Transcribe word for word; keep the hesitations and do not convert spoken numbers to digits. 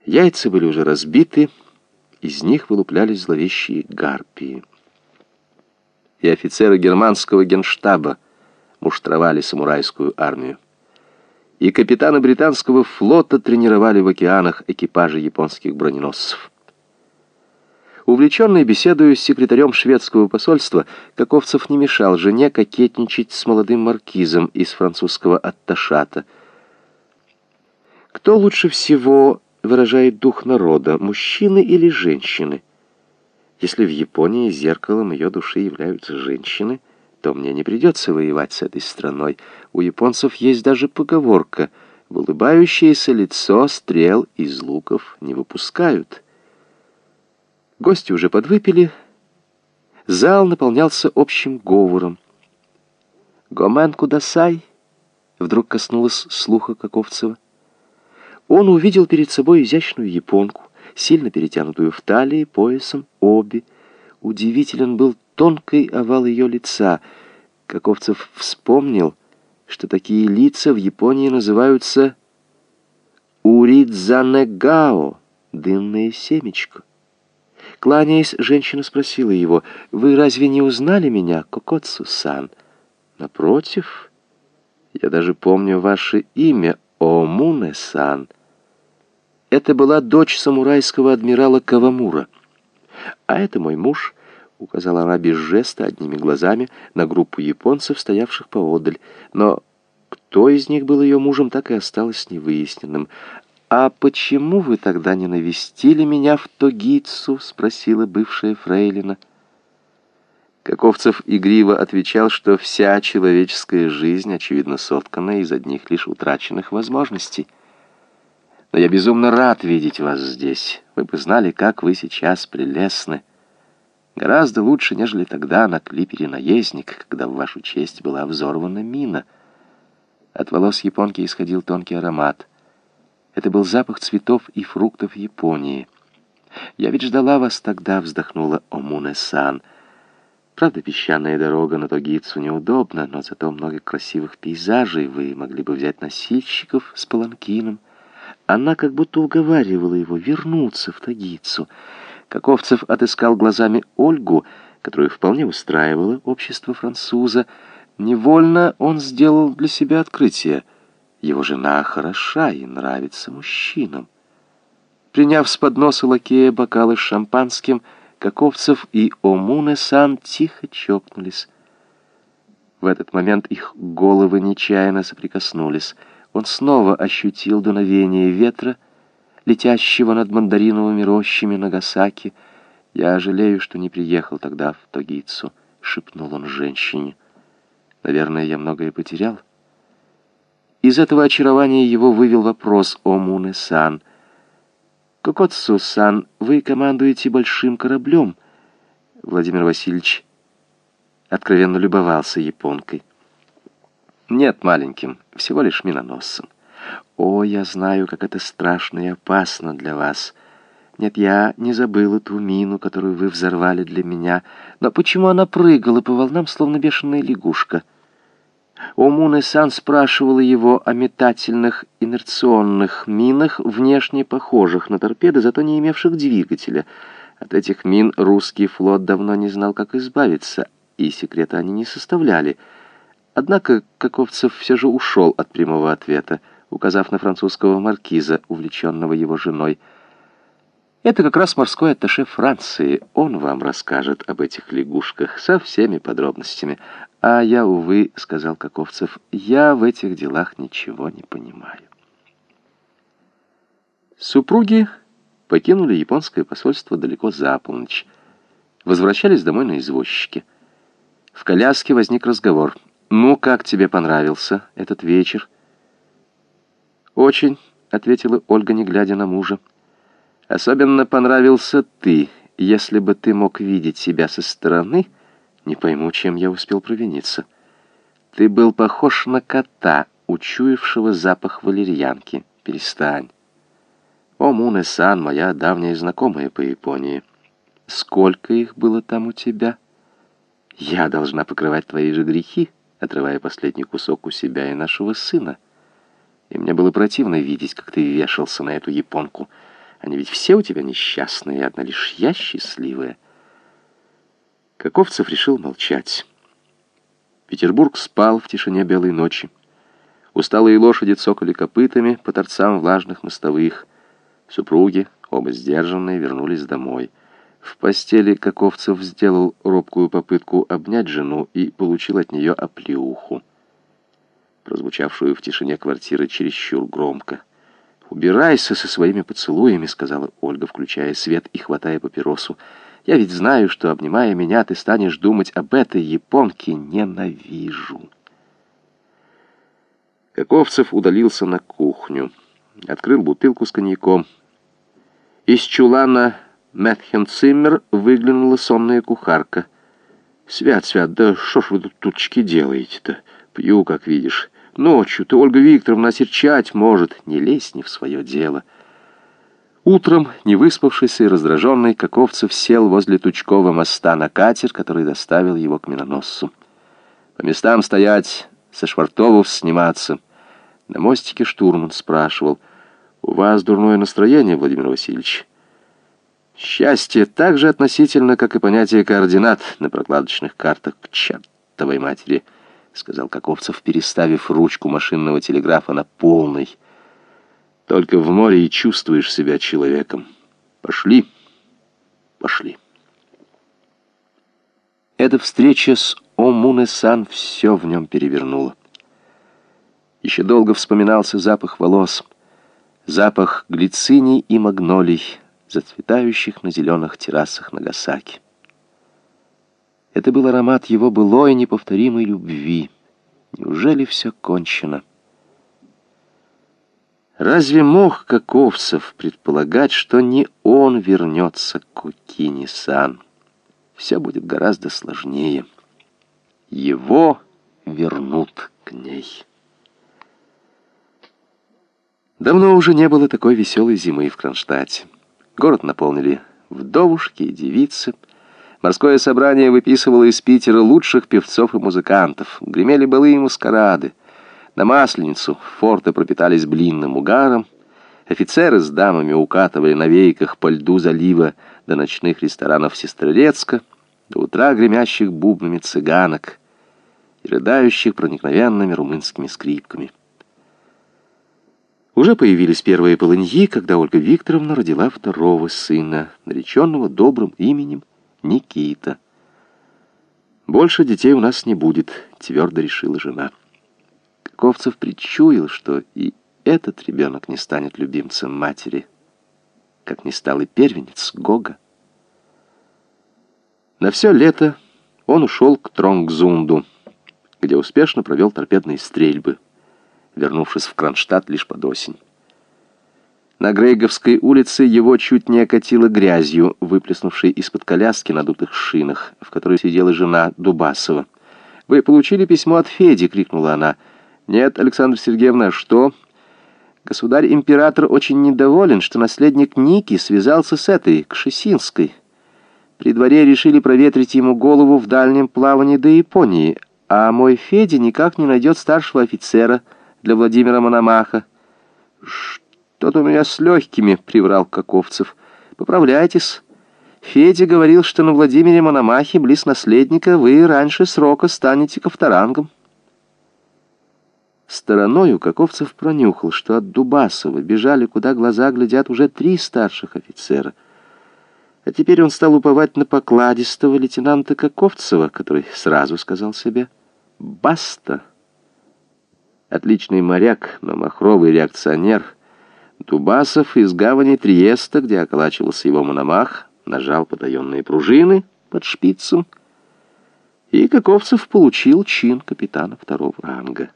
Яйца были уже разбиты, из них вылуплялись зловещие гарпии. И офицеры германского генштаба муштровали самурайскую армию. И капитаны британского флота тренировали в океанах экипажи японских броненосцев. Увлеченный беседою с секретарем шведского посольства, Каковцев не мешал жене кокетничать с молодым маркизом из французского атташата. Кто лучше всего выражает дух народа, мужчины или женщины? Если в Японии зеркалом ее души являются женщины, то мне не придется воевать с этой страной. У японцев есть даже поговорка: в улыбающееся лицо стрел из луков не выпускают. Гости уже подвыпили, зал наполнялся общим говором. «Гомен кудасай!» вдруг коснулось слуха Каковцева. Он увидел перед собой изящную японку, сильно перетянутую в талии, поясом, обе. Удивителен был тонкий овал ее лица. Каковцев вспомнил, что такие лица в Японии называются уридзанегао, дынное семечко. Кланяясь, женщина спросила его: «Вы разве не узнали меня, Кокоцу-сан?» «Напротив, я даже помню ваше имя, Омуне-сан». Это была дочь самурайского адмирала Кавамура. «А это мой муж», — указала она без жеста, одними глазами, на группу японцев, стоявших поодаль. Но кто из них был ее мужем, так и осталось невыясненным. «А почему вы тогда не навестили меня в Тогицу?» — спросила бывшая фрейлина. Каковцев игриво отвечал, что вся человеческая жизнь, очевидно, соткана из одних лишь утраченных возможностей. «Но я безумно рад видеть вас здесь. Вы бы знали, как вы сейчас прелестны. Гораздо лучше, нежели тогда на клипере «Наездник», когда в вашу честь была взорвана мина». От волос японки исходил тонкий аромат. Это был запах цветов и фруктов Японии. «Я ведь ждала вас тогда», — вздохнула Омуне-сан. «Правда, песчаная дорога на Тогицу неудобна, но зато много красивых пейзажей. Вы могли бы взять носильщиков с паланкином». Она как будто уговаривала его вернуться в Тогицу. Каковцев отыскал глазами Ольгу, которую вполне устраивало общество француза. Невольно он сделал для себя открытие: его жена хороша и нравится мужчинам. Приняв с подноса лакея бокалы с шампанским, Каковцев и Омуне-сан тихо чокнулись. В этот момент их головы нечаянно соприкоснулись. Он снова ощутил дуновение ветра, летящего над мандариновыми рощами Нагасаки. «Я жалею, что не приехал тогда в Тогицу», — шепнул он женщине. «Наверное, я многое потерял». Из этого очарования его вывел вопрос Омуне-сан. «Кокоцу-сан, вы командуете большим кораблем?» Владимир Васильевич откровенно любовался японкой. «Нет, маленьким, всего лишь миноносцем». «О, я знаю, как это страшно и опасно для вас. Нет, я не забыла ту мину, которую вы взорвали для меня. Но почему она прыгала по волнам, словно бешеная лягушка?» Омуне-сан спрашивала его о метательных инерционных минах, внешне похожих на торпеды, зато не имевших двигателя. От этих мин русский флот давно не знал, как избавиться, и секрета они не составляли. Однако Каковцев все же ушел от прямого ответа, указав на французского маркиза, увлеченного его женой. «Это как раз морской атташе Франции. Он вам расскажет об этих лягушках со всеми подробностями. А я, увы, — сказал Каковцев, — я в этих делах ничего не понимаю». Супруги покинули японское посольство далеко за полночь. Возвращались домой на извозчике. В коляске возник разговор. «Ну, как тебе понравился этот вечер?» «Очень», — ответила Ольга, не глядя на мужа. «Особенно понравился ты. Если бы ты мог видеть себя со стороны, не пойму, чем я успел провиниться. Ты был похож на кота, учуявшего запах валерьянки. Перестань. Омуне-сан, моя давняя знакомая по Японии. Сколько их было там у тебя? Я должна покрывать твои же грехи, отрывая последний кусок у себя и нашего сына. И мне было противно видеть, как ты вешался на эту японку. Они ведь все у тебя несчастные, одна лишь я счастливая. Каковцев решил молчать. Петербург спал в тишине белой ночи. Усталые лошади цокали копытами по торцам влажных мостовых. Супруги, оба сдержанные, вернулись домой. В постели Каковцев сделал робкую попытку обнять жену и получил от нее оплеуху, прозвучавшую в тишине квартиры чересчур громко. «Убирайся со своими поцелуями», — сказала Ольга, включая свет и хватая папиросу. «Я ведь знаю, что, обнимая меня, ты станешь думать об этой японке. Ненавижу». Каковцев удалился на кухню, открыл бутылку с коньяком. Из чулана Мэтхенциммер выглянула сонная кухарка. «Свят, Свят, да что ж вы тут тутчки делаете-то? Пью, как видишь. Ночью-то Ольга Викторовна осерчать может. Не лезь не в свое дело». Утром, не выспавшийся и раздраженный, Каковцев сел возле Тучкова моста на катер, который доставил его к миноносцу. «По местам стоять, со швартовов сниматься». На мостике штурман спрашивал: «У вас дурное настроение, Владимир Васильевич?» «Счастье так же относительно, как и понятие координат на прокладочных картах. К чертовой матери», — сказал Каковцев, переставив ручку машинного телеграфа на полный. «Только в море и чувствуешь себя человеком. Пошли, пошли». Эта встреча с Омуне-сан все в нем перевернула. Еще долго вспоминался запах волос, запах глициний и магнолий, зацветающих на зеленых террасах Нагасаки. Это был аромат его былой неповторимой любви. Неужели все кончено? Разве мог Каковцев предполагать, что не он вернется к Кукини-сан? Все будет гораздо сложнее. Его вернут к ней. Давно уже не было такой веселой зимы в Кронштадте. Город наполнили вдовушки и девицы. Морское собрание выписывало из Питера лучших певцов и музыкантов. Гремели балы и маскарады. На Масленицу форты пропитались блинным угаром. Офицеры с дамами укатывали на вейках по льду залива до ночных ресторанов Сестрорецка, до утра гремящих бубнами цыганок и рыдающих проникновенными румынскими скрипками. Уже появились первые полыньи, когда Ольга Викторовна родила второго сына, нареченного добрым именем Никита. «Больше детей у нас не будет», — твердо решила жена. Каковцев предчуял, что и этот ребенок не станет любимцем матери, как не стал и первенец Гога. На все лето он ушел к Тронгзунду, где успешно провел торпедные стрельбы, вернувшись в Кронштадт лишь под осень. На Грейговской улице его чуть не окатило грязью, выплеснувшей из-под коляски на дутых шинах, в которой сидела жена Дубасова. «Вы получили письмо от Феди?» — крикнула она. «Нет, Александра Сергеевна, что?» «Государь-император очень недоволен, что наследник Ники связался с этой, Кшесинской. При дворе решили проветрить ему голову в дальнем плавании до Японии, а мой Федя никак не найдет старшего офицера для Владимира Мономаха». «Что-то у меня с легкими», — приврал Каковцев. «Поправляйтесь. Федя говорил, что на Владимире Мономахе, близ наследника, вы раньше срока станете ковторангом». Стороною Каковцев пронюхал, что от Дубасова бежали, куда глаза глядят, уже три старших офицера. А теперь он стал уповать на покладистого лейтенанта Каковцева, который сразу сказал себе «баста». Отличный моряк, но махровый реакционер, Дубасов из гавани Триеста, где околачивался его Мономах, нажал потаенные пружины под шпицем, и Каковцев получил чин капитана второго ранга.